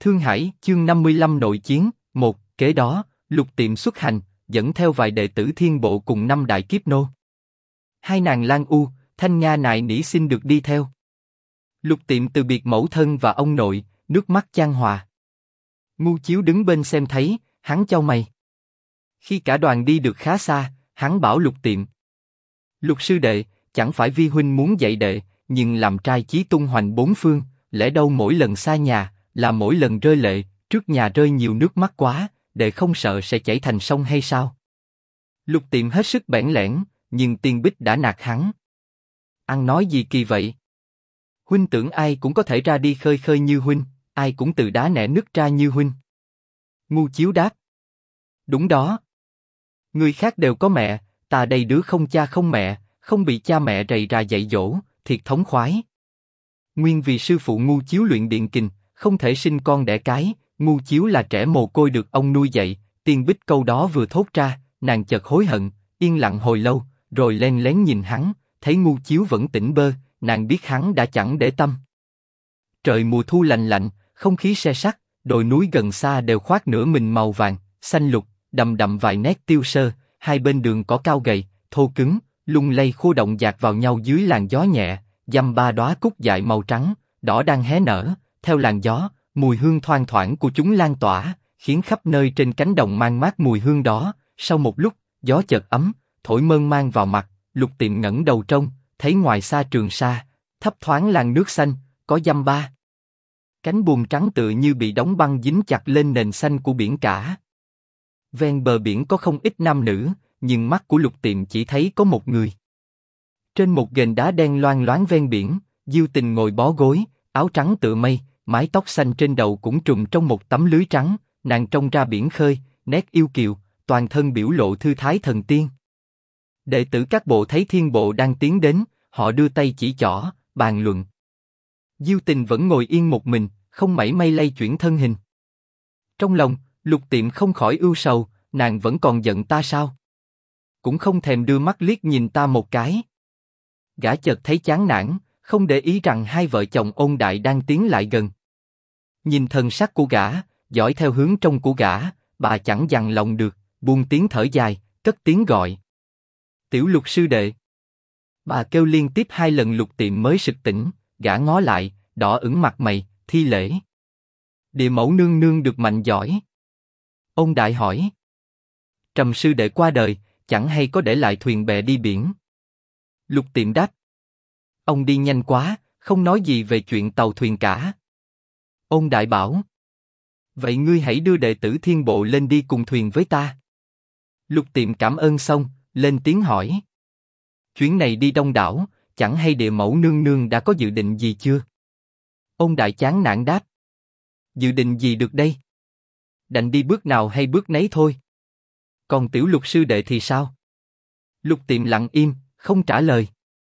Thương Hải, chương 55 nội chiến, một, kế đó, Lục Tiệm xuất hành, dẫn theo vài đệ tử Thiên Bộ cùng 5 đại kiếp nô. Hai nàng Lan U, Thanh Nga nài nỉ xin được đi theo. Lục Tiệm từ biệt mẫu thân và ông nội, nước mắt chan hòa. Ngu Chiếu đứng bên xem thấy, hắn chau mày. Khi cả đoàn đi được khá xa, hắn bảo Lục Tiệm: Lục sư đệ, chẳng phải vi huynh muốn dạy đệ, nhưng làm trai chí tung hoành bốn phương, lẽ đâu mỗi lần xa nhà, là mỗi lần rơi lệ, trước nhà rơi nhiều nước mắt quá, đệ không sợ sẽ chảy thành sông hay sao? Lục Tiệm hết sức bẽn lẽn, nhưng Tiên Bích đã nạt hắn. Ăn nói gì kỳ vậy? Huynh tưởng ai cũng có thể ra đi khơi khơi như huynh, ai cũng từ đá nẻ nứt ra như huynh. Ngu Chiếu đáp: Đúng đó. Người khác đều có mẹ, ta đây đứa không cha không mẹ, không bị cha mẹ rầy rà dạy dỗ, thiệt thống khoái. Nguyên vì sư phụ Ngu Chiếu luyện điện kình, không thể sinh con đẻ cái, Ngu Chiếu là trẻ mồ côi được ông nuôi dạy. Tiên Bích câu đó vừa thốt ra, nàng chợt hối hận, yên lặng hồi lâu, rồi len lén nhìn hắn, thấy Ngu Chiếu vẫn tỉnh bơ, nàng biết hắn đã chẳng để tâm. Trời mùa thu lạnh lạnh, không khí se sắt, đồi núi gần xa đều khoác nửa mình màu vàng, xanh lục, đậm đậm vài nét tiêu sơ, hai bên đường cỏ cao gầy, thô cứng, lung lay khô động dạt vào nhau dưới làn gió nhẹ, dăm ba đóa cúc dại màu trắng, đỏ đang hé nở, theo làn gió, mùi hương thoang thoảng của chúng lan tỏa, khiến khắp nơi trên cánh đồng mang mát mùi hương đó. Sau một lúc, gió chợt ấm, thổi mơn man vào mặt, Lục Tiệm ngẩng đầu trông, thấy ngoài xa Trường Sa, thấp thoáng làn nước xanh, có dăm ba cánh buồm trắng tựa như bị đóng băng dính chặt lên nền xanh của biển cả. Ven bờ biển có không ít nam nữ, nhưng mắt của Lục Tiệm chỉ thấy có một người. Trên một ghềnh đá đen loang loáng ven biển, Diêu Tình ngồi bó gối, áo trắng tựa mây, mái tóc xanh trên đầu cũng trùm trong một tấm lưới trắng, nàng trông ra biển khơi, nét yêu kiều, toàn thân biểu lộ thư thái thần tiên. Đệ tử các bộ thấy Thiên Bộ đang tiến đến, họ đưa tay chỉ trỏ, bàn luận. Diêu Tình vẫn ngồi yên một mình, không mảy may lay chuyển thân hình. Trong lòng, Lục Tiệm không khỏi ưu sầu, nàng vẫn còn giận ta sao? Cũng không thèm đưa mắt liếc nhìn ta một cái. Gã chợt thấy chán nản, không để ý rằng hai vợ chồng Ôn Đại đang tiến lại gần. Nhìn thần sắc của gã, dõi theo hướng trông của gã, bà chẳng dằn lòng được, buông tiếng thở dài, cất tiếng gọi. Tiểu Lục sư đệ. Bà kêu liên tiếp 2 lần Lục Tiệm mới sực tỉnh, gã ngó lại, đỏ ửng mặt mày, thi lễ. Địa mẫu nương nương được mạnh giỏi. Ôn Đại hỏi. Trầm sư đệ qua đời, chẳng hay có để lại thuyền bè đi biển. Lục Tiệm đáp. Ông đi nhanh quá, không nói gì về chuyện tàu thuyền cả. Ôn Đại bảo. Vậy ngươi hãy đưa đệ tử Thiên Bộ lên đi cùng thuyền với ta. Lục Tiệm cảm ơn xong, lên tiếng hỏi. Chuyến này đi đông đảo, chẳng hay địa mẫu nương nương đã có dự định gì chưa? Ôn Đại chán nản đáp. Dự định gì được đây? Đành đi bước nào hay bước nấy thôi. Còn Tiểu Lục sư đệ thì sao? Lục Tiệm lặng im, không trả lời.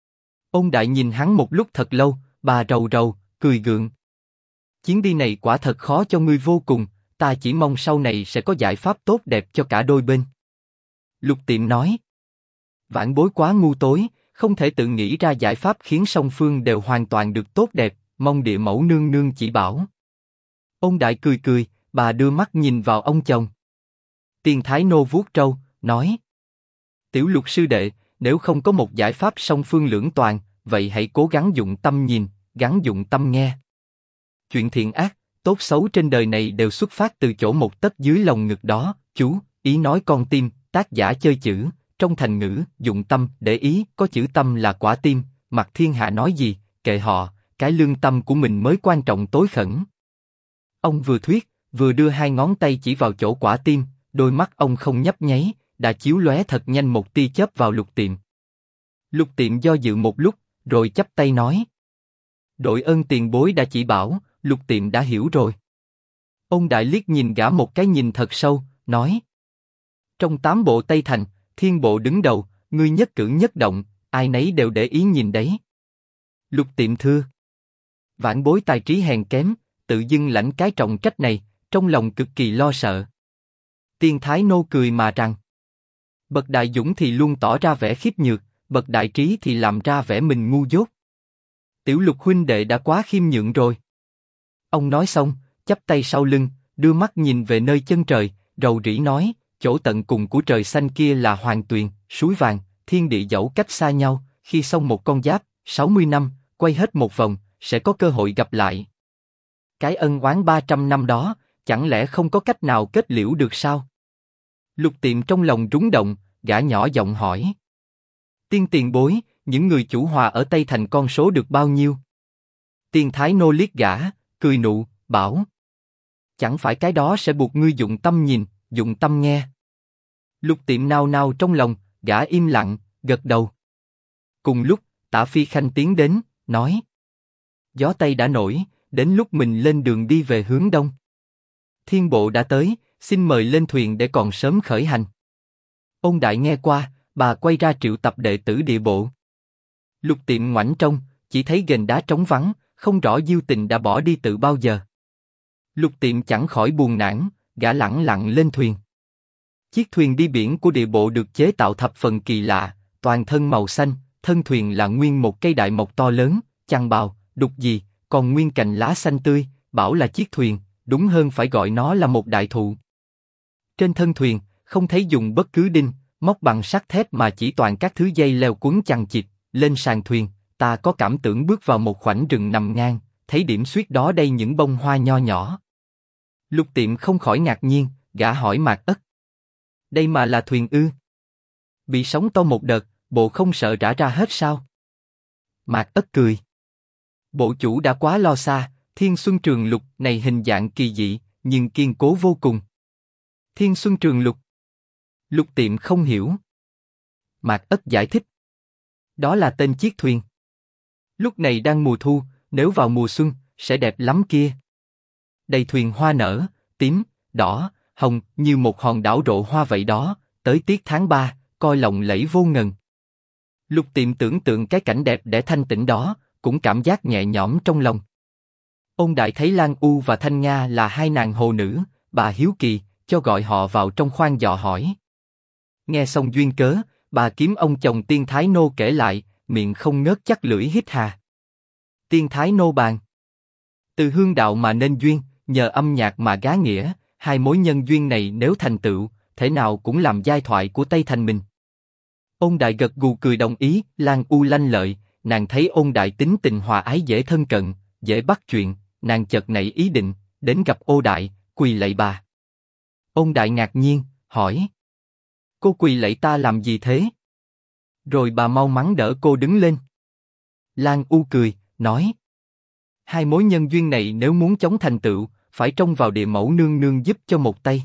Ôn Đại nhìn hắn một lúc thật lâu, bà rầu rầu, cười gượng. Chuyến đi này quả thật khó cho ngươi vô cùng, ta chỉ mong sau này sẽ có giải pháp tốt đẹp cho cả đôi bên. Lục Tiệm nói. Vãn bối quá ngu tối, không thể tự nghĩ ra giải pháp khiến song phương đều hoàn toàn được tốt đẹp, mong địa mẫu nương nương chỉ bảo. Ôn Đại cười cười, bà đưa mắt nhìn vào ông chồng. Tiên Thái Nô vuốt râu, nói. Tiểu Lục sư đệ, nếu không có một giải pháp song phương lưỡng toàn, vậy hãy cố gắng dụng tâm nhìn, gắng dụng tâm nghe. Chuyện thiện ác, tốt xấu trên đời này đều xuất phát từ chỗ một tấc dưới lòng ngực đó, chú, ý nói con tim, tác giả chơi chữ, trong thành ngữ, dụng tâm, để ý, có chữ tâm là quả tim, mặc thiên hạ nói gì, kệ họ, cái lương tâm của mình mới quan trọng tối khẩn. Ông vừa thuyết, vừa đưa 2 ngón tay chỉ vào chỗ quả tim, đôi mắt ông không nhấp nháy, đã chiếu lóe thật nhanh một tia chớp vào Lục Tiệm. Lục Tiệm do dự một lúc, rồi chắp tay nói. Đội ơn tiền bối đã chỉ bảo, Lục Tiệm đã hiểu rồi. Ôn Đại liếc nhìn gã một cái nhìn thật sâu, nói. Trong 8 bộ Tây Thành, Thiên Bộ đứng đầu, ngươi nhất cử nhất động, ai nấy đều để ý nhìn đấy. Lục Tiệm thưa. Vãn bối tài trí hèn kém, tự dưng lãnh cái trọng trách này, trong lòng cực kỳ lo sợ. Tiên Thái Nô cười mà rằng. Bậc đại dũng thì luôn tỏ ra vẻ khiếp nhược, bậc đại trí thì làm ra vẻ mình ngu dốt. Tiểu Lục huynh đệ đã quá khiêm nhượng rồi. Ông nói xong, chắp tay sau lưng, đưa mắt nhìn về nơi chân trời, rầu rĩ nói, chỗ tận cùng của trời xanh kia là hoàng tuyền, suối vàng, thiên địa dẫu cách xa nhau, khi xong một con giáp, 60 năm, quay hết một vòng, sẽ có cơ hội gặp lại. Cái ân oán 300 năm đó, chẳng lẽ không có cách nào kết liễu được sao? Lục Tiệm trong lòng rúng động, gã nhỏ giọng hỏi. Tiên tiền bối, những người chủ hòa ở Tây Thành con số được bao nhiêu? Tiên Thái Nô liếc gã, cười nụ, bảo. Chẳng phải cái đó sẽ buộc ngươi dụng tâm nhìn, dụng tâm nghe. Lục Tiệm nao nao trong lòng, gã im lặng, gật đầu. Cùng lúc, Tả Phi Khanh tiến đến, nói. Gió Tây đã nổi, đến lúc mình lên đường đi về hướng đông. Thiên bộ đã tới, xin mời lên thuyền để còn sớm khởi hành. Ôn Đại nghe qua, bà quay ra triệu tập đệ tử địa bộ. Lục Tiệm ngoảnh trông, chỉ thấy ghềnh đá trống vắng, không rõ Diêu Tình đã bỏ đi từ bao giờ. Lục Tiệm chẳng khỏi buồn nản, gã lẳng lặng lên thuyền. Chiếc thuyền đi biển của địa bộ được chế tạo thập phần kỳ lạ, toàn thân màu xanh, thân thuyền là nguyên một cây đại mộc to lớn, chằng bào, đục gì, còn nguyên cành lá xanh tươi, bảo là chiếc thuyền, đúng hơn phải gọi nó là một đại thụ. Trên thân thuyền, không thấy dùng bất cứ đinh, móc bằng sắt thép mà chỉ toàn các thứ dây leo quấn chằng chịt. Lên sàn thuyền, ta có cảm tưởng bước vào một khoảnh rừng nằm ngang, thấy điểm xuyết đó đây những bông hoa nho nhỏ. Lục Tiệm không khỏi ngạc nhiên, gã hỏi Mạc Ất. Đây mà là thuyền ư? Bị sóng to một đợt, bộ không sợ rã ra hết sao? Mạc Ất cười. Bộ chủ đã quá lo xa, Thiên Xuân Trường Lục này hình dạng kỳ dị, nhưng kiên cố vô cùng. Thiên Xuân Trường Lục. Lục Tiệm không hiểu. Mạc Ất giải thích. Đó là tên chiếc thuyền. Lúc này đang mùa thu, nếu vào mùa xuân, sẽ đẹp lắm kia. Đầy thuyền hoa nở, tím, đỏ, hồng, như một hòn đảo rộ hoa vậy đó, tới tiết tháng 3, coi lộng lẫy vô ngần. Lục Tiệm tưởng tượng cái cảnh đẹp để thanh tĩnh đó, cũng cảm giác nhẹ nhõm trong lòng. Ôn Đại thấy Lan U và Thanh Nga là hai nàng hồ nữ, bà hiếu kỳ, cho gọi họ vào trong khoang dò hỏi. Nghe xong duyên cớ, bà kiếm ông chồng Tiên Thái Nô kể lại, miệng không ngớt chắc lưỡi hít hà. Tiên Thái Nô bàn. Từ hương đạo mà nên duyên, nhờ âm nhạc mà gá nghĩa, hai mối nhân duyên này nếu thành tựu, thể nào cũng làm giai thoại của Tây Thành mình. Ôn Đại gật gù cười đồng ý, Lan U lanh lợi, nàng thấy Ôn Đại tính tình hòa ái dễ thân cận, dễ bắt chuyện, nàng chợt nảy ý định, đến gặp Ô Đại, quỳ lạy bà. Ôn Đại ngạc nhiên, hỏi. Cô quỳ lạy ta làm gì thế? Rồi bà mau mắn đỡ cô đứng lên. Lan U cười, nói. Hai mối nhân duyên này nếu muốn chống thành tựu, phải trông vào địa mẫu nương nương giúp cho một tay.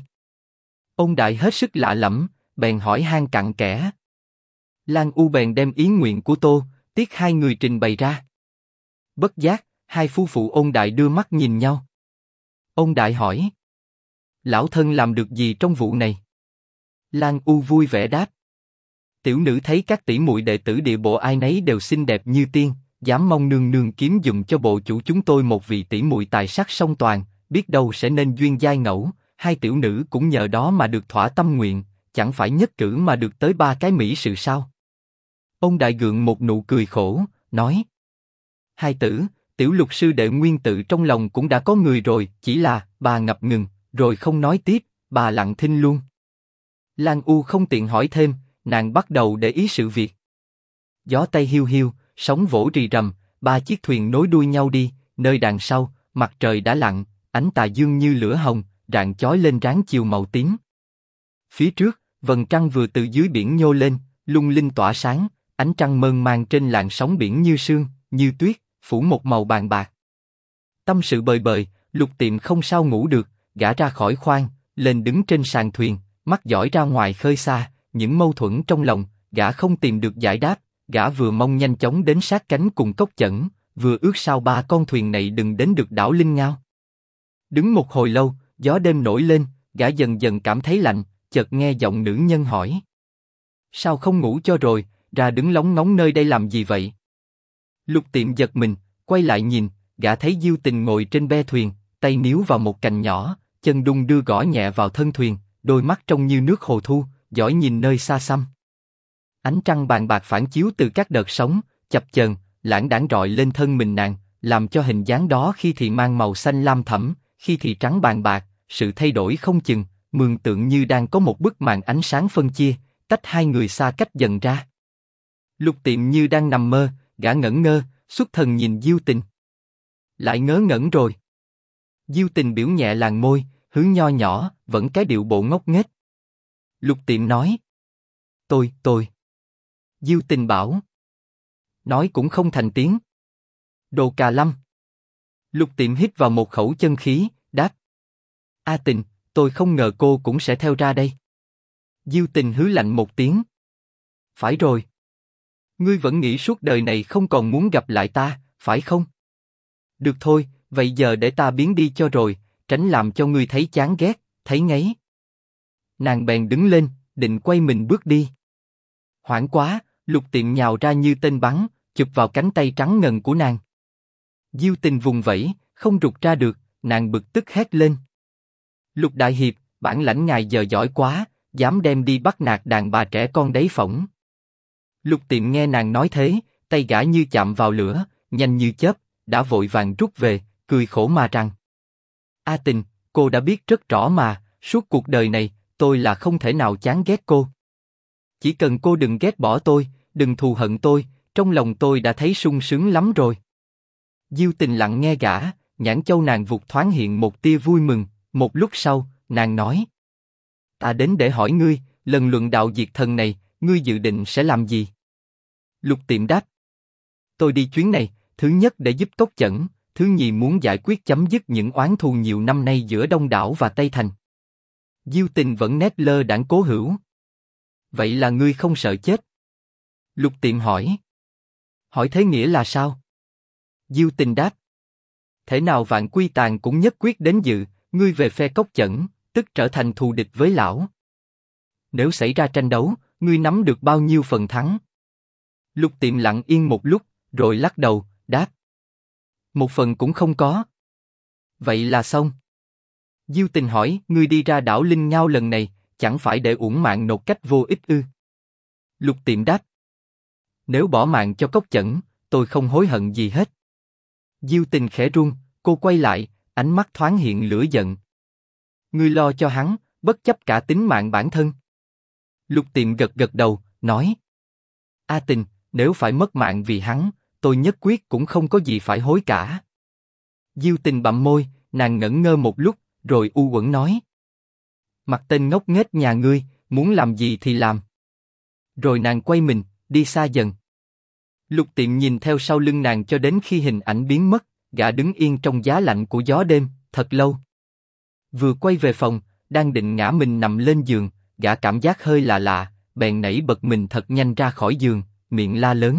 Ôn Đại hết sức lạ lẫm, bèn hỏi han cặn kẽ. Lan U bèn đem ý nguyện của Tô, Tiết hai người trình bày ra. Bất giác, hai phu phụ Ôn Đại đưa mắt nhìn nhau. Ôn Đại hỏi. Lão thân làm được gì trong vụ này? Lan U vui vẻ đáp. Tiểu nữ thấy các tỷ muội đệ tử địa bộ ai nấy đều xinh đẹp như tiên, dám mong nương nương kiếm dùm cho bộ chủ chúng tôi một vị tỷ muội tài sắc song toàn, biết đâu sẽ nên duyên giai ngẫu, hai tiểu nữ cũng nhờ đó mà được thỏa tâm nguyện, chẳng phải nhất cử mà được tới 3 cái mỹ sự sao? Ông Đại gượng một nụ cười khổ, nói. Hai tử, tiểu lục sư đệ nguyên tự trong lòng cũng đã có người rồi, chỉ là, bà ngập ngừng, rồi không nói tiếp, bà lặng thinh luôn. Lan U không tiện hỏi thêm, nàng bắt đầu để ý sự việc. Gió Tây hiu hiu, sóng vỗ rì rầm, 3 chiếc thuyền nối đuôi nhau đi, nơi đằng sau, mặt trời đã lặn, ánh tà dương như lửa hồng, rạng chói lên ráng chiều màu tím. Phía trước, vầng trăng vừa từ dưới biển nhô lên, lung linh tỏa sáng, ánh trăng mơn man trên làn sóng biển như sương, như tuyết, phủ một màu vàng bạc. Tâm sự bời bời, Lục Tiệm không sao ngủ được, gã ra khỏi khoang, lên đứng trên sàn thuyền, mắt dõi ra ngoài khơi xa, những mâu thuẫn trong lòng, gã không tìm được giải đáp, gã vừa mong nhanh chóng đến sát cánh cùng Cốc Chẩn, vừa ước sao 3 con thuyền này đừng đến được đảo Linh Ngao. Đứng một hồi lâu, gió đêm nổi lên, gã dần dần cảm thấy lạnh, chợt nghe giọng nữ nhân hỏi. Sao không ngủ cho rồi, ra đứng lóng ngóng nơi đây làm gì vậy? Lục Tiệm giật mình, quay lại nhìn, gã thấy Diêu Tình ngồi trên be thuyền, tay níu vào một cành nhỏ, chân đung đưa gõ nhẹ vào thân thuyền, đôi mắt trông như nước hồ thu, dõi nhìn nơi xa xăm. Ánh trăng bàn bạc phản chiếu từ các đợt sóng, chập chờn, lãng đãng rọi lên thân mình nàng, làm cho hình dáng đó khi thì mang màu xanh lam thẫm, khi thì trắng bàn bạc, sự thay đổi không chừng, mường tượng như đang có một bức màn ánh sáng phân chia, tách hai người xa cách dần ra. Lục Tiệm như đang nằm mơ, gã ngẩn ngơ, xuất thần nhìn Diêu Tình. Lại ngớ ngẩn rồi. Diêu Tình biểu nhẹ làn môi, hướng nho nhỏ, vẫn cái điệu bộ ngốc nghếch. Lục Tiệm nói. Tôi. Diêu Tình bảo. Nói cũng không thành tiếng. Đồ cà lâm. Lục Tiệm hít vào một khẩu chân khí, đáp. A Tình, tôi không ngờ cô cũng sẽ theo ra đây. Diêu Tình hứ lạnh một tiếng. Phải rồi. Ngươi vẫn nghĩ suốt đời này không còn muốn gặp lại ta, phải không? Được thôi, vậy giờ để ta biến đi cho rồi, tránh làm cho ngươi thấy chán ghét, thấy ngấy. Nàng bèn đứng lên, định quay mình bước đi. Hoảng quá, Lục Tiệm nhào ra như tên bắn, chụp vào cánh tay trắng ngần của nàng. Diêu Tình vùng vẫy, không rụt ra được, nàng bực tức hét lên. Lục Đại Hiệp, bản lãnh ngài giờ giỏi quá, dám đem đi bắt nạt đàn bà trẻ con đấy phỏng. Lục Tiệm nghe nàng nói thế, tay gã như chạm vào lửa, nhanh như chớp, đã vội vàng rút về, cười khổ mà rằng. A Tình, cô đã biết rất rõ mà, suốt cuộc đời này, tôi là không thể nào chán ghét cô. Chỉ cần cô đừng ghét bỏ tôi, đừng thù hận tôi, trong lòng tôi đã thấy sung sướng lắm rồi. Diêu Tình lặng nghe gã, nhãn châu nàng vụt thoáng hiện một tia vui mừng, một lúc sau, nàng nói. Ta đến để hỏi ngươi, lần luận đạo diệt thần này, ngươi dự định sẽ làm gì? Lục Tiệm đáp. Tôi đi chuyến này, thứ nhất để giúp Cốc Chẩn, thứ nhì muốn giải quyết chấm dứt những oán thù nhiều năm nay giữa Đông Đảo và Tây Thành. Diêu Tình vẫn nét lơ đãng cố hữu. Vậy là ngươi không sợ chết? Lục Tiệm hỏi. Hỏi thế nghĩa là sao? Diêu Tình đáp. Thể nào Vạn Quy Tàn cũng nhất quyết đến dự, ngươi về phe Cốc Chẩn, tức trở thành thù địch với lão. Nếu xảy ra tranh đấu, ngươi nắm được bao nhiêu phần thắng? Lục Tiệm lặng yên một lúc, rồi lắc đầu, đáp. Một phần cũng không có. Vậy là xong. Diêu Tình hỏi, ngươi đi ra đảo Linh Ngao lần này, chẳng phải để uổng mạng một cách vô ích ư? Lục Tiệm đáp. Nếu bỏ mạng cho Cốc Chẩn, tôi không hối hận gì hết. Diêu Tình khẽ run, cô quay lại, ánh mắt thoáng hiện lửa giận. Ngươi lo cho hắn, bất chấp cả tính mạng bản thân. Lục Tiệm gật gật đầu, nói. A Tình, nếu phải mất mạng vì hắn, tôi nhất quyết cũng không có gì phải hối cả. Diêu Tình bặm môi, nàng ngẩn ngơ một lúc, rồi u uẩn nói. Mặt tên ngốc nghếch nhà ngươi, muốn làm gì thì làm. Rồi nàng quay mình, đi xa dần. Lục Tiệm nhìn theo sau lưng nàng cho đến khi hình ảnh biến mất, gã đứng yên trong giá lạnh của gió đêm, thật lâu. Vừa quay về phòng, đang định ngã mình nằm lên giường, gã cảm giác hơi lạ lạ, bèn nảy bật mình thật nhanh ra khỏi giường, miệng la lớn.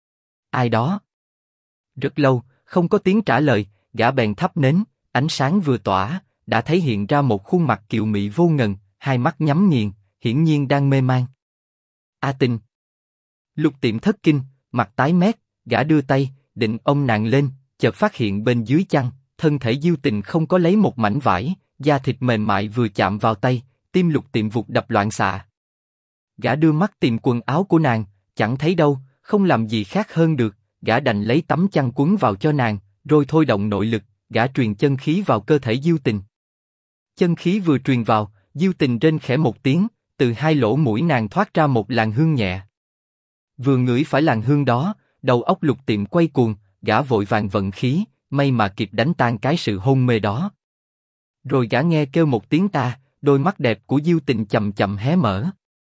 Ai đó? Rất lâu, không có tiếng trả lời, gã bèn thắp nến, ánh sáng vừa tỏa, đã thấy hiện ra một khuôn mặt kiều mị vô ngần, hai mắt nhắm nghiền, hiển nhiên đang mê man. A Tình. Lục Tiệm thất kinh, mặt tái mét, gã đưa tay, định ôm nàng lên, chợt phát hiện bên dưới chăn, thân thể Diêu Tình không có lấy một mảnh vải, da thịt mềm mại vừa chạm vào tay, tim Lục Tiệm vụt đập loạn xạ. Gã đưa mắt tìm quần áo của nàng, chẳng thấy đâu, không làm gì khác hơn được, gã đành lấy tấm chăn quấn vào cho nàng, rồi thôi động nội lực, gã truyền chân khí vào cơ thể Diêu Tình. Chân khí vừa truyền vào, Diêu Tình rên khẽ một tiếng, từ hai lỗ mũi nàng thoát ra một làn hương nhẹ. Vừa ngửi phải làn hương đó, đầu óc Lục Tiệm quay cuồng, gã vội vàng vận khí, may mà kịp đánh tan cái sự hôn mê đó. Rồi gã nghe kêu một tiếng ta, đôi mắt đẹp của Diêu Tình chậm chậm hé mở.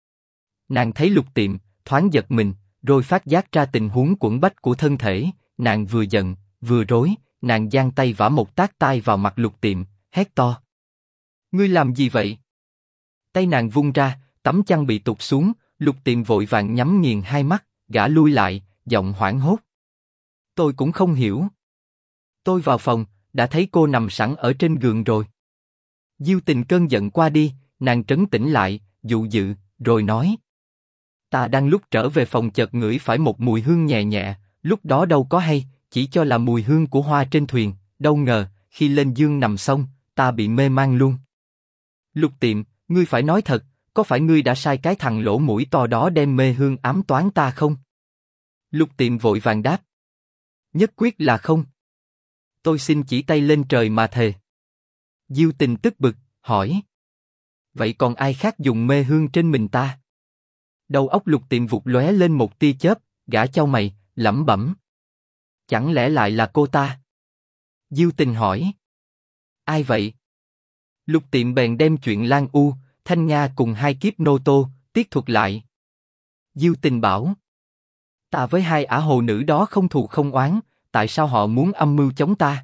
Nàng thấy Lục Tiệm, thoáng giật mình, rồi phát giác ra tình huống quẫn bách của thân thể, nàng vừa giận, vừa rối, nàng giang tay vả một tát tai vào mặt Lục Tiệm, hét to. Ngươi làm gì vậy? Tay nàng vung ra, tấm chăn bị tụt xuống, Lục Tiệm vội vàng nhắm nghiền hai mắt, gã lui lại, giọng hoảng hốt. Tôi cũng không hiểu. Tôi vào phòng, đã thấy cô nằm sẵn ở trên giường rồi. Diêu Tình cơn giận qua đi, nàng trấn tĩnh lại, dụ dự, rồi nói. Ta đang lúc trở về phòng chợt ngửi phải một mùi hương nhẹ nhẹ, lúc đó đâu có hay, chỉ cho là mùi hương của hoa trên thuyền, đâu ngờ, khi lên giường nằm xong, ta bị mê man luôn. Lục Tiệm, ngươi phải nói thật, có phải ngươi đã sai cái thằng lỗ mũi to đó đem mê hương ám toán ta không? Lục Tiệm vội vàng đáp. Nhất quyết là không. Tôi xin chỉ tay lên trời mà thề. Diêu Tình tức bực, hỏi. Vậy còn ai khác dùng mê hương trên mình ta? Đầu óc Lục Tiệm vụt lóe lên một tia chớp, gã chau mày, lẩm bẩm. Chẳng lẽ lại là cô ta? Diêu Tình hỏi. Ai vậy? Lục Tiệm bèn đem chuyện Lan U, Thanh Nga cùng hai kiếp nô tô, tiết thuật lại. Diêu Tình bảo. Ta với hai ả hồ nữ đó không thù không oán, tại sao họ muốn âm mưu chống ta?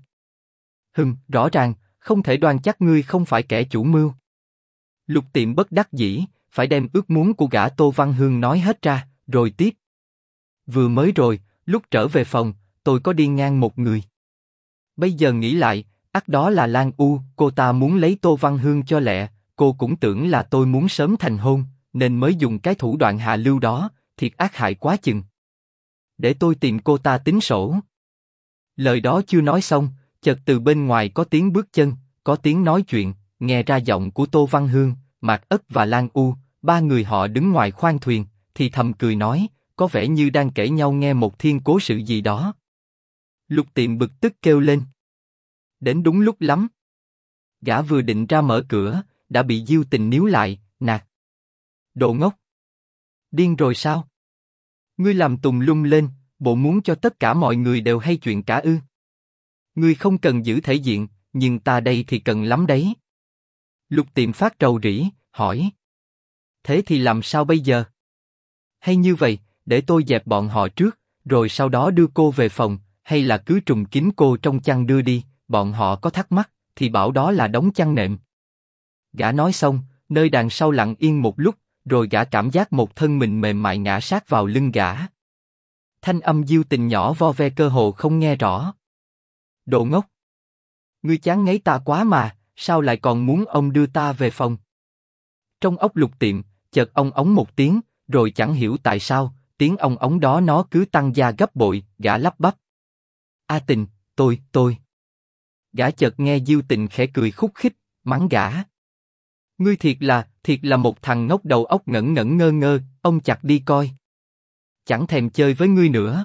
Rõ ràng, không thể đoan chắc ngươi không phải kẻ chủ mưu. Lục Tiệm bất đắc dĩ, phải đem ước muốn của gã Tô Văn Hương nói hết ra, rồi tiếp. Vừa mới rồi, lúc trở về phòng, tôi có đi ngang một người. Bây giờ nghĩ lại, ắt đó là Lan U, cô ta muốn lấy Tô Văn Hương cho lẹ, cô cũng tưởng là tôi muốn sớm thành hôn, nên mới dùng cái thủ đoạn hạ lưu đó, thiệt ác hại quá chừng. Để tôi tìm cô ta tính sổ. Lời đó chưa nói xong, chợt từ bên ngoài có tiếng bước chân, có tiếng nói chuyện, nghe ra giọng của Tô Văn Hương, Mạc Ất và Lan U, ba người họ đứng ngoài khoang thuyền, thì thầm cười nói, có vẻ như đang kể nhau nghe một thiên cố sự gì đó. Lục Tiệm bực tức kêu lên. Đến đúng lúc lắm. Gã vừa định ra mở cửa, đã bị Diêu Tình níu lại, nạt. Đồ ngốc! Điên rồi sao? Ngươi làm tùng lum lên, bộ muốn cho tất cả mọi người đều hay chuyện cả ư? Ngươi không cần giữ thể diện, nhưng ta đây thì cần lắm đấy. Lục Tiệm phát rầu rĩ, hỏi. Thế thì làm sao bây giờ? Hay như vậy, để tôi dẹp bọn họ trước, rồi sau đó đưa cô về phòng, hay là cứ trùm kín cô trong chăn đưa đi, bọn họ có thắc mắc, thì bảo đó là đống chăn nệm. Gã nói xong, nơi đằng sau lặng yên một lúc, rồi gã cảm giác một thân mình mềm mại ngã sát vào lưng gã. Thanh âm Diêu Tình nhỏ vo ve cơ hồ không nghe rõ. Đồ ngốc! Ngươi chán ngấy ta quá mà, sao lại còn muốn ông đưa ta về phòng? Trong óc Lục Tiệm, chợt ong ống một tiếng, rồi chẳng hiểu tại sao, tiếng ong ống đó nó cứ tăng gia gấp bội, gã lắp bắp. A Tình, tôi. Gã chợt nghe Diêu Tình khẽ cười khúc khích, mắng gã. Ngươi thiệt là một thằng ngốc đầu óc ngẩn ngẩn ngơ ngơ, ông chặt đi coi. Chẳng thèm chơi với ngươi nữa.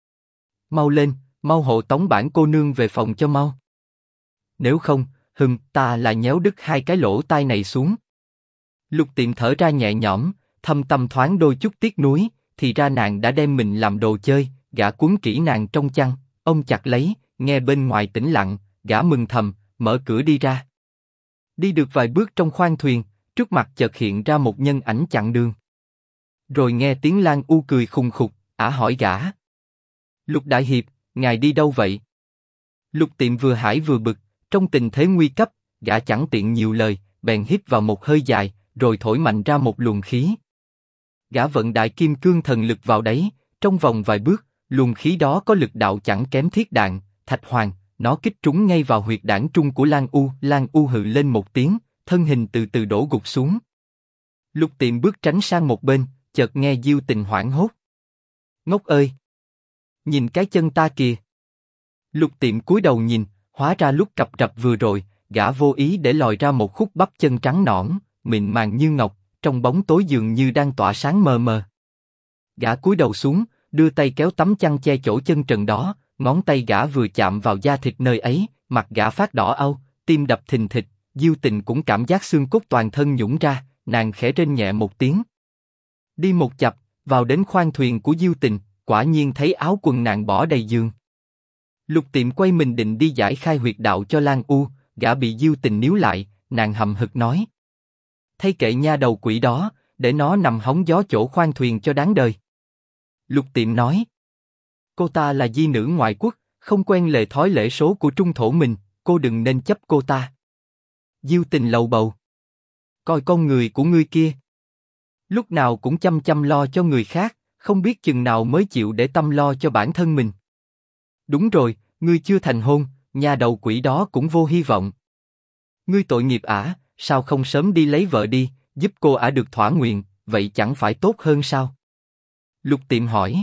Mau lên, mau hộ tống bản cô nương về phòng cho mau. Nếu không, ta là nhéo đứt hai cái lỗ tai này xuống. Lục Tiệm thở ra nhẹ nhõm, thâm tâm thoáng đôi chút tiếc nuối, thì ra nàng đã đem mình làm đồ chơi, gã cuốn kỹ nàng trong chăn, ôm chặt lấy, nghe bên ngoài tĩnh lặng, gã mừng thầm, mở cửa đi ra. Đi được vài bước trong khoang thuyền, trước mặt chợt hiện ra một nhân ảnh chặn đường. Rồi nghe tiếng Lan U cười khùng khục, ả hỏi gã. Lục Đại Hiệp, ngài đi đâu vậy? Lục Tiệm vừa hãi vừa bực, trong tình thế nguy cấp, gã chẳng tiện nhiều lời, bèn hít vào một hơi dài, rồi thổi mạnh ra một luồng khí. Gã vận đại kim cương thần lực vào đấy, trong vòng vài bước, luồng khí đó có lực đạo chẳng kém thiết đạn, thạch hoàng, nó kích trúng ngay vào huyệt đảng trung của Lan U hừ lên một tiếng, thân hình từ từ đổ gục xuống. Lục Tiệm bước tránh sang một bên, chợt nghe Diêu Tình hoảng hốt. Ngốc ơi! Nhìn cái chân ta kìa! Lục Tiệm cúi đầu nhìn, hóa ra lúc cập rập vừa rồi, gã vô ý để lòi ra một khúc bắp chân trắng nõn, mịn màng như ngọc, trong bóng tối dường như đang tỏa sáng mờ mờ. Gã cúi đầu xuống, đưa tay kéo tấm chăn che chỗ chân trần đó, ngón tay gã vừa chạm vào da thịt nơi ấy, mặt gã phát đỏ au, tim đập thình thịch, Diêu Tình cũng cảm giác xương cốt toàn thân nhũn ra, nàng khẽ rên nhẹ một tiếng. Đi một chập, vào đến khoang thuyền của Diêu Tình, quả nhiên thấy áo quần nàng bỏ đầy giường. Lục Tiệm quay mình định đi giải khai huyệt đạo cho Lan U, gã bị Diêu Tình níu lại, nàng hậm hực nói. Thay kệ nha đầu quỷ đó, để nó nằm hóng gió chỗ khoang thuyền cho đáng đời. Lục Tiệm nói. Cô ta là di nữ ngoại quốc, không quen lề thói lễ số của trung thổ mình, cô đừng nên chấp cô ta. Diêu Tình lầu bầu. Coi con người của ngươi kia. Lúc nào cũng chăm chăm lo cho người khác, không biết chừng nào mới chịu để tâm lo cho bản thân mình. Đúng rồi, ngươi chưa thành hôn, nhà đầu quỷ đó cũng vô hy vọng. Ngươi tội nghiệp ả, sao không sớm đi lấy vợ đi, giúp cô ả được thỏa nguyện, vậy chẳng phải tốt hơn sao? Lục Tiệm hỏi.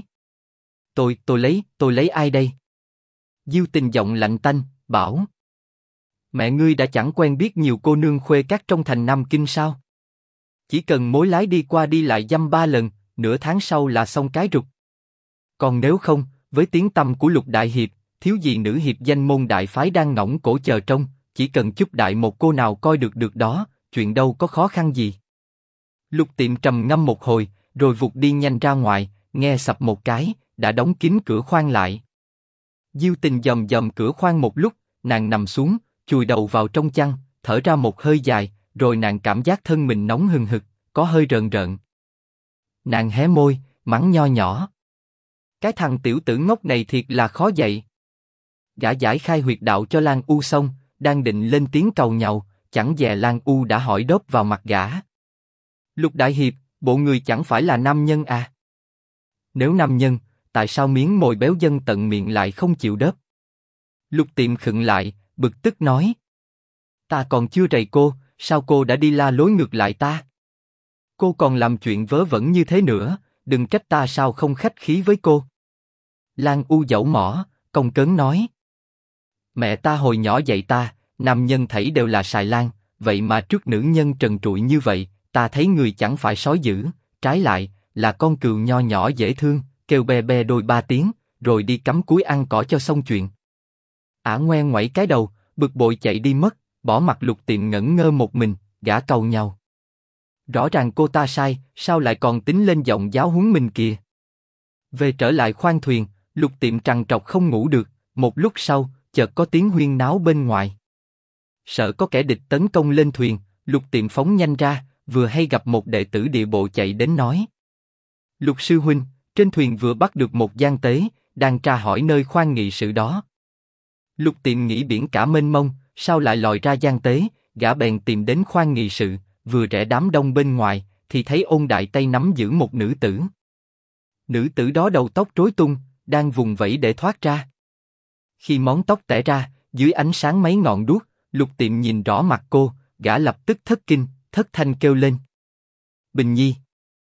Tôi lấy ai đây? Diêu Tình giọng lạnh tanh, bảo. Mẹ ngươi đã chẳng quen biết nhiều cô nương khuê các trong thành Nam Kinh sao? Chỉ cần mối lái đi qua đi lại dăm 3 lần, nửa tháng sau là xong cái rục. Còn nếu không, với tiếng tăm của Lục Đại Hiệp, thiếu gì nữ hiệp danh môn đại phái đang ngỗng cổ chờ trông, chỉ cần chút đại một cô nào coi được đó, chuyện đâu có khó khăn gì. Lục Tiệm trầm ngâm một hồi, rồi vụt đi nhanh ra ngoài, nghe sập một cái, đã đóng kín cửa khoang lại. Diêu Tình dòm dòm cửa khoang một lúc, nàng nằm xuống, chùi đầu vào trong chăn, thở ra một hơi dài, rồi nàng cảm giác thân mình nóng hừng hực, có hơi rợn rợn. Nàng hé môi, mắng nho nhỏ. Cái thằng tiểu tử ngốc này thiệt là khó dạy. Gã giải khai huyệt đạo cho Lan U xong, đang định lên tiếng cầu nhậu, chẳng dè Lan U đã hỏi đốp vào mặt gã. Lục Đại Hiệp, bộ người chẳng phải là nam nhân à? Nếu nam nhân, tại sao miếng mồi béo dân tận miệng lại không chịu đớp? Lục Tiệm khựng lại, bực tức nói. Ta còn chưa rầy cô, sao cô đã đi la lối ngược lại ta? Cô còn làm chuyện vớ vẩn như thế nữa, đừng trách ta sao không khách khí với cô. Lan U dẫu mỏ, cong cớn nói. Mẹ ta hồi nhỏ dạy ta, nam nhân thảy đều là xài lan, vậy mà trước nữ nhân trần trụi như vậy, ta thấy người chẳng phải sói dữ, trái lại, là con cừu nho nhỏ dễ thương, kêu be be đôi ba tiếng, rồi đi cắm cúi ăn cỏ cho xong chuyện. Ả ngoe ngoẩy cái đầu, bực bội chạy đi mất, bỏ mặc Lục Tiệm ngẩn ngơ một mình, gã cầu nhau. Rõ ràng cô ta sai, sao lại còn tính lên giọng giáo huấn mình kìa? Về trở lại khoang thuyền, Lục Tiệm trằn trọc không ngủ được, một lúc sau, chợt có tiếng huyên náo bên ngoài. Sợ có kẻ địch tấn công lên thuyền, Lục Tiệm phóng nhanh ra, vừa hay gặp một đệ tử địa bộ chạy đến nói. Lục sư huynh, trên thuyền vừa bắt được một gian tế, đang tra hỏi nơi khoang nghị sự đó. Lục Tiệm nghĩ biển cả mênh mông, sao lại lòi ra gian tế, gã bèn tìm đến khoang nghị sự, vừa rẽ đám đông bên ngoài, thì thấy Ôn Đại tay nắm giữ một nữ tử. Nữ tử đó đầu tóc rối tung, đang vùng vẫy để thoát ra. Khi món tóc tẻ ra, dưới ánh sáng mấy ngọn đuốc, Lục Tiệm nhìn rõ mặt cô, gã lập tức thất kinh, thất thanh kêu lên. Bình Nhi.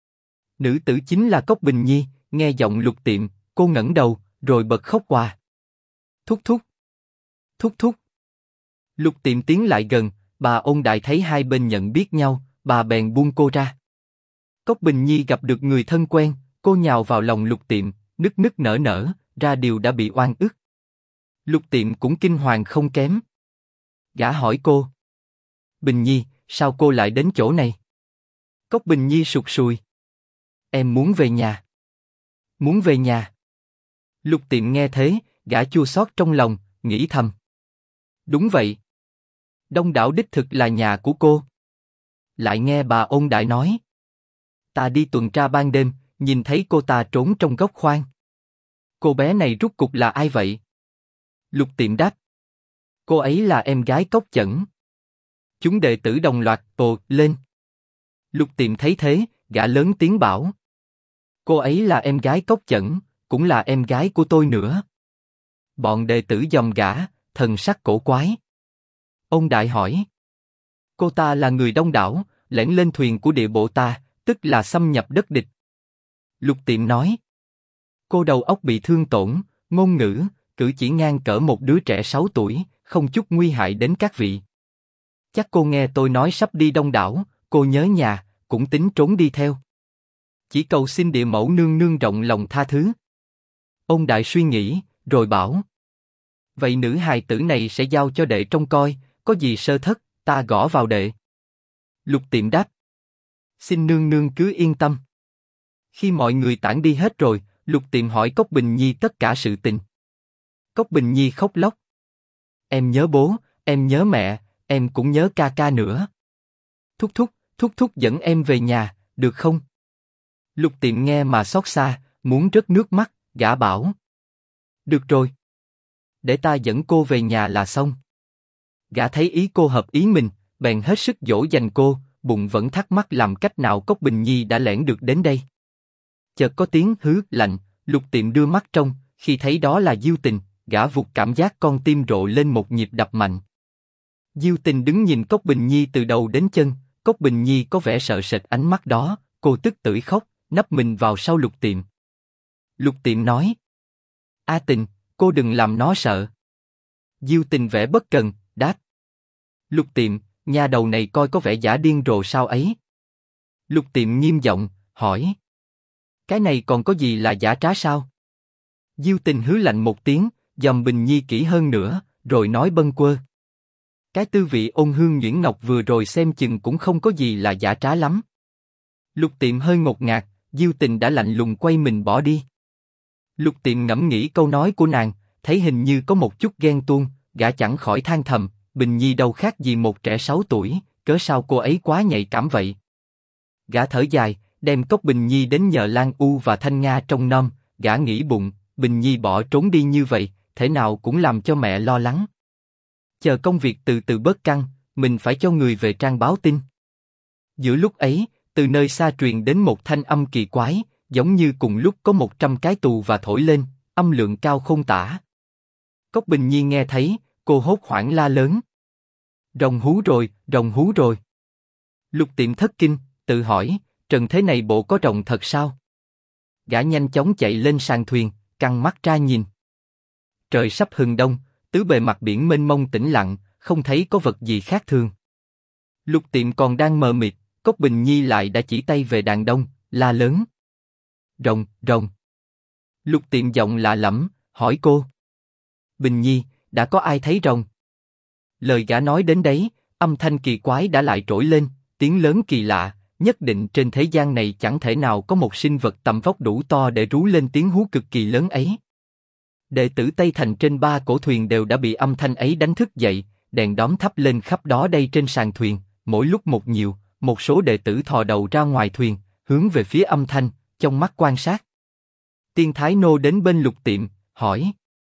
Nữ tử chính là Cốc Bình Nhi, nghe giọng Lục Tiệm, cô ngẩng đầu, rồi bật khóc òa. Thúc thúc. Thúc thúc. Lục Tiệm tiến lại gần, bà Ôn Đại thấy hai bên nhận biết nhau, bà bèn buông cô ra. Cốc Bình Nhi gặp được người thân quen, cô nhào vào lòng Lục Tiệm, nức nức nở nở, ra điều đã bị oan ức. Lục Tiệm cũng kinh hoàng không kém. Gã hỏi cô. Bình Nhi, sao cô lại đến chỗ này? Cốc Bình Nhi sụt sùi. Em muốn về nhà. Muốn về nhà. Lục Tiệm nghe thế, gã chua xót trong lòng, nghĩ thầm. Đúng vậy. Đông Đảo đích thực là nhà của cô. Lại nghe bà Ôn Đại nói. Ta đi tuần tra ban đêm, nhìn thấy cô ta trốn trong góc khoang. Cô bé này rút cục là ai vậy? Lục Tiệm đáp. Cô ấy là em gái Cốc Chẩn. Chúng đệ tử đồng loạt ồ lên. Lục Tiệm thấy thế, gã lớn tiếng bảo. Cô ấy là em gái Cốc Chẩn, cũng là em gái của tôi nữa. Bọn đệ tử dòm gã, thần sắc cổ quái. Ôn Đại hỏi. Cô ta là người Đông Đảo, lẻn lên thuyền của địa bộ ta, tức là xâm nhập đất địch. Lục Tiệm nói. Cô đầu óc bị thương tổn, ngôn ngữ, cử chỉ ngang cỡ một đứa trẻ 6 tuổi, không chút nguy hại đến các vị. Chắc cô nghe tôi nói sắp đi Đông Đảo, cô nhớ nhà, cũng tính trốn đi theo. Chỉ cầu xin địa mẫu nương nương rộng lòng tha thứ. Ôn Đại suy nghĩ, rồi bảo. Vậy nữ hài tử này sẽ giao cho đệ trông coi, có gì sơ thất, ta gõ vào đệ. Lục Tiệm đáp. Xin nương nương cứ yên tâm. Khi mọi người tản đi hết rồi, Lục Tiệm hỏi Cốc Bình Nhi tất cả sự tình. Cốc Bình Nhi khóc lóc. Em nhớ bố, em nhớ mẹ, em cũng nhớ ca ca nữa. Thúc thúc dẫn em về nhà, được không? Lục Tiệm nghe mà xót xa, muốn rớt nước mắt, gã bảo. Được rồi. Để ta dẫn cô về nhà là xong. Gã thấy ý cô hợp ý mình, bèn hết sức dỗ dành cô, bụng vẫn thắc mắc làm cách nào Cốc Bình Nhi đã lẻn được đến đây. Chợt có tiếng hứ lạnh, Lục Tiệm đưa mắt trông, khi thấy đó là Diêu Tình, gã vụt cảm giác con tim rộ lên một nhịp đập mạnh. Diêu Tình đứng nhìn Cốc Bình Nhi từ đầu đến chân, Cốc Bình Nhi có vẻ sợ sệt ánh mắt đó, cô tức tưởi khóc, nấp mình vào sau Lục Tiệm. Lục Tiệm nói. A Tình, cô đừng làm nó sợ. Diêu Tình vẻ bất cần, đáp. Lục Tiệm, nha đầu này coi có vẻ giả điên rồ sao ấy. Lục Tiệm nghiêm giọng, hỏi. Cái này còn có gì là giả trá sao? Diêu Tình hứ lạnh một tiếng, dòm Bình Nhi kỹ hơn nữa, rồi nói bâng quơ. Cái tư vị ôn hương nhuyễn ngọc vừa rồi xem chừng cũng không có gì là giả trá lắm. Lục Tiệm hơi ngột ngạt, Diêu Tình đã lạnh lùng quay mình bỏ đi. Lục Tiệm ngẫm nghĩ câu nói của nàng, thấy hình như có một chút ghen tuông, gã chẳng khỏi than thầm, Bình Nhi đâu khác gì một trẻ 6 tuổi, cớ sao cô ấy quá nhạy cảm vậy? Gã thở dài, đem cốc Bình Nhi đến nhờ Lan U và Thanh Nga trông nom, gã nghĩ bụng, Bình Nhi bỏ trốn đi như vậy, thể nào cũng làm cho mẹ lo lắng. Chờ công việc từ từ bớt căng, mình phải cho người về trang báo tin. Giữa lúc ấy, từ nơi xa truyền đến một thanh âm kỳ quái, giống như cùng lúc có 100 cái tù và thổi lên, âm lượng cao không tả. Cốc Bình Nhi nghe thấy, cô hốt hoảng la lớn. Rồng hú rồi, rồng hú rồi. Lục Tiệm thất kinh, tự hỏi, trần thế này bộ có rồng thật sao? Gã nhanh chóng chạy lên sàn thuyền, căng mắt ra nhìn. Trời sắp hừng đông, tứ bề mặt biển mênh mông tĩnh lặng, không thấy có vật gì khác thường. Lục Tiệm còn đang mờ mịt, Cốc Bình Nhi lại đã chỉ tay về đàn đông, la lớn. Rồng, rồng. Lục Tiệm giọng lạ lẫm, hỏi cô. Bình Nhi, đã có ai thấy rồng? Lời gã nói đến đấy, âm thanh kỳ quái đã lại trỗi lên, tiếng lớn kỳ lạ, nhất định trên thế gian này chẳng thể nào có một sinh vật tầm vóc đủ to để rú lên tiếng hú cực kỳ lớn ấy. Đệ tử Tây Thành trên 3 cổ thuyền đều đã bị âm thanh ấy đánh thức dậy, đèn đóm thắp lên khắp đó đây trên sàn thuyền, mỗi lúc một nhiều, một số đệ tử thò đầu ra ngoài thuyền, hướng về phía âm thanh, trong mắt quan sát. Tiên Thái Nô đến bên Lục Tiệm, hỏi.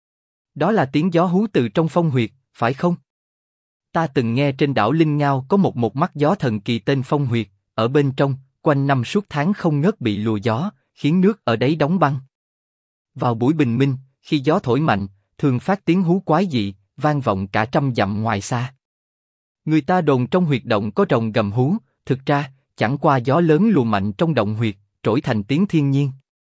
Đó là tiếng gió hú từ trong phong huyệt, phải không? Ta từng nghe trên đảo Linh Ngao có một mắt gió thần kỳ tên Phong Huyệt, ở bên trong, quanh năm suốt tháng không ngớt bị lùa gió, khiến nước ở đấy đóng băng. Vào buổi bình minh, khi gió thổi mạnh, thường phát tiếng hú quái dị, vang vọng cả trăm dặm ngoài xa. Người ta đồn trong huyệt động có rồng gầm hú, thực ra, chẳng qua gió lớn lùa mạnh trong động huyệt, trỗi thành tiếng thiên nhiên.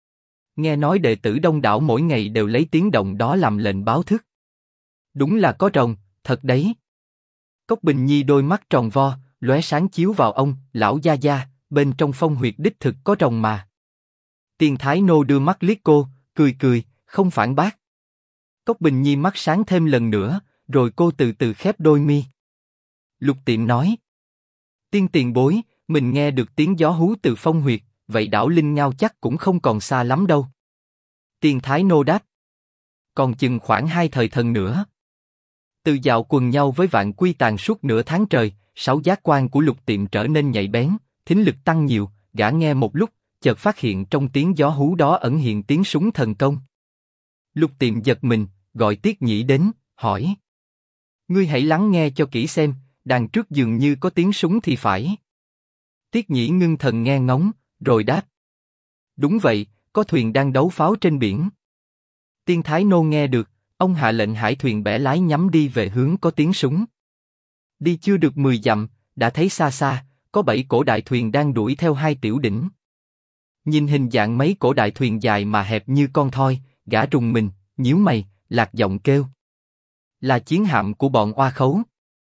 Nghe nói đệ tử đông đảo mỗi ngày đều lấy tiếng động đó làm lệnh báo thức. Đúng là có rồng, thật đấy. Cốc Bình Nhi đôi mắt tròn vo, lóe sáng chiếu vào ông, lão gia gia, bên trong phong huyệt đích thực có rồng mà. Tiên Thái Nô đưa mắt liếc cô, cười cười, không phản bác. Cốc Bình Nhi mắt sáng thêm lần nữa, rồi cô từ từ khép đôi mi. Lục Tiệm nói. Tiên tiền bối, mình nghe được tiếng gió hú từ phong huyệt, vậy đảo Linh Ngao chắc cũng không còn xa lắm đâu. Tiên Thái Nô đáp. Còn chừng khoảng 2 thời thần nữa. Từ dạo quần nhau với Vạn Quy Tàn suốt nửa tháng trời, 6 giác quan của Lục Tiệm trở nên nhạy bén, thính lực tăng nhiều, gã nghe một lúc, chợt phát hiện trong tiếng gió hú đó ẩn hiện tiếng súng thần công. Lục Tiệm giật mình, gọi Tiết Nhĩ đến, hỏi. Ngươi hãy lắng nghe cho kỹ xem, đằng trước dường như có tiếng súng thì phải. Tiết Nhĩ ngưng thần nghe ngóng, rồi đáp. Đúng vậy, có thuyền đang đấu pháo trên biển. Tiên Thái Nô nghe được, ông hạ lệnh hải thuyền bẻ lái nhắm đi về hướng có tiếng súng. Đi chưa được 10 dặm, đã thấy xa xa, có 7 cổ đại thuyền đang đuổi theo 2 tiểu đỉnh. Nhìn hình dạng mấy cổ đại thuyền dài mà hẹp như con thoi, gã rùng mình, nhíu mày, lạc giọng kêu. Là chiến hạm của bọn Oa Khấu.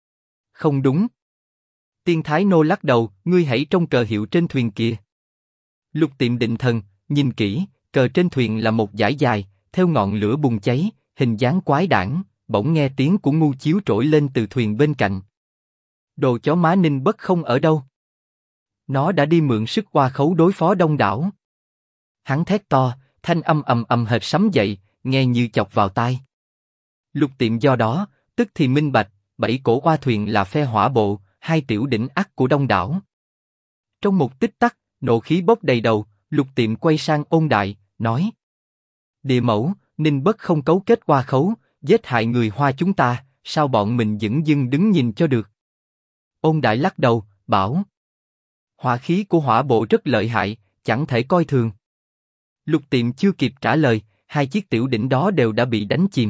Không đúng. Tiên Thái Nô lắc đầu, ngươi hãy trông cờ hiệu trên thuyền kìa. Lục Tiệm định thần, nhìn kỹ, cờ trên thuyền là một dải dài, theo ngọn lửa bùng cháy, hình dáng quái đản, bỗng nghe tiếng của ngu chiếu trỗi lên từ thuyền bên cạnh. Đồ chó má Ninh Bất không ở đâu. Nó đã đi mượn sức Oa Khấu đối phó đông đảo. Hắn thét to, thanh âm ầm ầm hệt sấm dậy, nghe như chọc vào tai. Lục Tiệm do đó, tức thì minh bạch, 7 cổ oa thuyền là phe hỏa bộ, 2 tiểu đỉnh ắt của đông đảo. Trong một tích tắc, nộ khí bốc đầy đầu, Lục Tiệm quay sang Ôn Đại, nói. Địa mẫu, Ninh Bất không cấu kết Oa Khấu, giết hại người Hoa chúng ta, sao bọn mình dửng dưng đứng nhìn cho được? Ôn Đại lắc đầu, bảo. Hỏa khí của hỏa bộ rất lợi hại, chẳng thể coi thường. Lục Tiệm chưa kịp trả lời, 2 chiếc tiểu đỉnh đó đều đã bị đánh chìm.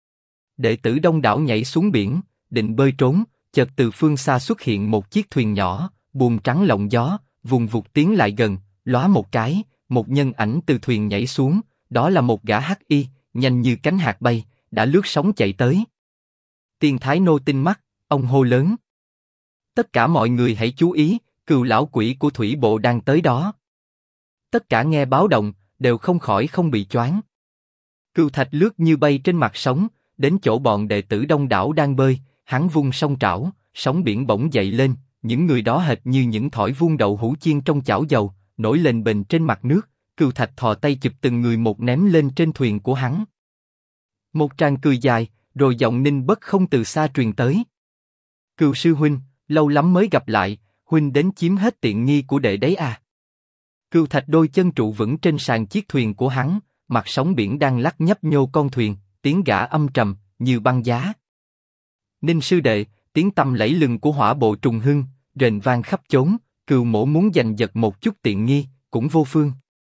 Đệ tử đông đảo nhảy xuống biển, định bơi trốn, chợt từ phương xa xuất hiện một chiếc thuyền nhỏ, buồm trắng lộng gió, vùng vụt tiến lại gần, lóa một cái, một nhân ảnh từ thuyền nhảy xuống, đó là một gã hắc y, nhanh như cánh hạt bay, đã lướt sóng chạy tới. Tiên Thái Nô tinh mắt, ông hô lớn. Tất cả mọi người hãy chú ý, Cừu lão quỷ của thủy bộ đang tới đó. Tất cả nghe báo động, đều không khỏi không bị choáng. Cừu thạch lướt như bay trên mặt sóng, đến chỗ bọn đệ tử đông đảo đang bơi, hắn vung song trảo, sóng biển bỗng dậy lên, những người đó hệt như những thỏi vuông đậu hũ chiên trong chảo dầu, nổi lên bềnh trên mặt nước. Cừu Thạch thò tay chụp từng người một ném lên trên thuyền của hắn. Một tràng cười dài, rồi giọng Ninh Bất Không từ xa truyền tới. Cừu sư huynh, lâu lắm mới gặp lại, huynh đến chiếm hết tiện nghi của đệ đấy à? Cừu Thạch đôi chân trụ vững trên sàn chiếc thuyền của hắn, mặt sóng biển đang lắc nhấp nhô con thuyền, tiếng gã âm trầm như băng giá. Ninh sư đệ, tiếng tăm lẫy lừng của hỏa bộ trùng hưng, rền vang khắp chốn. Cừu mỗ muốn giành giật một chút tiện nghi, cũng vô phương.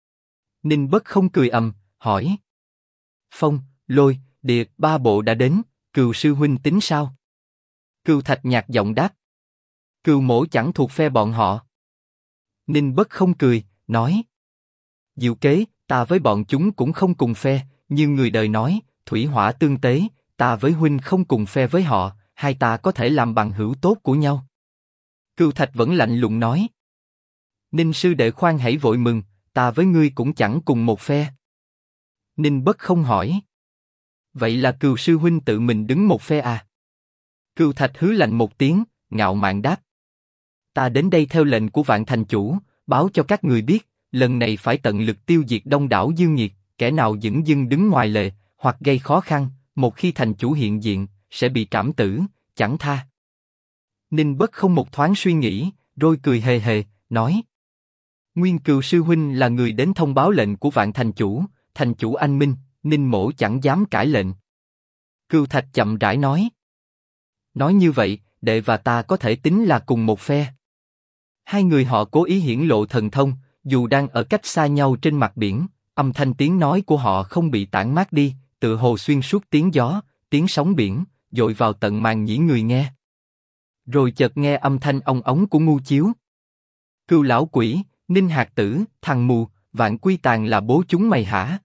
Ninh Bất Không cười hỏi. Phong, Lôi, Địa, ba bộ đã đến, Cừu sư huynh tính sao? Cừu Thạch nhạt giọng đáp. Cừu mỗ chẳng thuộc phe bọn họ. Ninh Bất Không cười, nói. Diệu kế, ta với bọn chúng cũng không cùng phe, như người đời nói, thủy hỏa tương tế, ta với huynh không cùng phe với họ, hai ta có thể làm bằng hữu tốt của nhau. Cừu Thạch vẫn lạnh lùng nói. Ninh sư đệ khoan hãy vội mừng, ta với ngươi cũng chẳng cùng một phe. Ninh Bất Không hỏi. Vậy là Cừu sư huynh tự mình đứng một phe à? Cừu Thạch hứ lạnh một tiếng, ngạo mạn đáp. Ta đến đây theo lệnh của Vạn Thành chủ, báo cho các người biết, lần này phải tận lực tiêu diệt đông đảo dương nghiệt, kẻ nào dửng dưng đứng ngoài lề, hoặc gây khó khăn, một khi thành chủ hiện diện, sẽ bị trảm tử, chẳng tha. Ninh Bất Không một thoáng suy nghĩ, rồi cười hề hề, nói. Nguyên Cừu sư huynh là người đến thông báo lệnh của Vạn thành chủ anh minh, Ninh mỗ chẳng dám cãi lệnh. Cừu Thạch chậm rãi nói. Nói như vậy, đệ và ta có thể tính là cùng một phe. Hai người họ cố ý hiển lộ thần thông, dù đang ở cách xa nhau trên mặt biển, âm thanh tiếng nói của họ không bị tản mát đi, tựa hồ xuyên suốt tiếng gió, tiếng sóng biển, dội vào tận màng nhĩ người nghe. Rồi chợt nghe âm thanh ong ống của Ngu Chiếu. Cừu lão quỷ, Ninh hạt tử, thằng mù, Vạn Quy Tàng là bố chúng mày hả?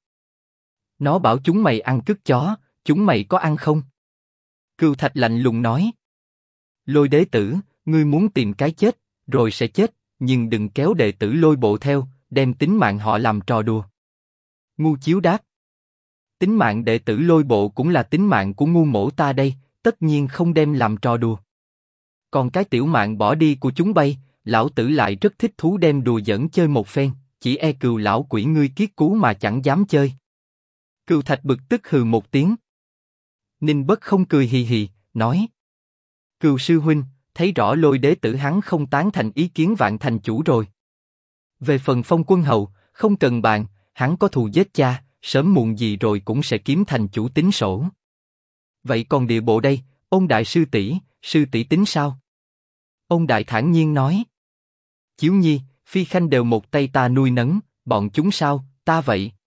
Nó bảo chúng mày ăn cứt chó, chúng mày có ăn không? Cừu Thạch lạnh lùng nói. Lôi đế tử, ngươi muốn tìm cái chết, rồi sẽ chết, nhưng đừng kéo đệ tử Lôi bộ theo, đem tính mạng họ làm trò đùa. Ngu Chiếu đáp. Tính mạng đệ tử Lôi bộ cũng là tính mạng của ngu mỗ ta đây, tất nhiên không đem làm trò đùa. Còn cái tiểu mạng bỏ đi của chúng bay, lão tử lại rất thích thú đem đùa giỡn chơi một phen, chỉ e Cừu lão quỷ ngươi kiết cú mà chẳng dám chơi. Cừu Thạch bực tức hừ một tiếng. Ninh Bất Không cười hì hì, nói. Cừu sư huynh, thấy rõ Lôi đế tử hắn không tán thành ý kiến Vạn thành chủ rồi. Về phần Phong quân hầu, không cần bàn, hắn có thù giết cha, sớm muộn gì rồi cũng sẽ kiếm thành chủ tính sổ. Vậy còn Địa bộ đây, Ôn đại sư tỷ tính sao? Ôn đại thản nhiên nói. Chiếu Nhi, Phi Khanh đều một tay ta nuôi nấng, bọn chúng sao, ta vậy.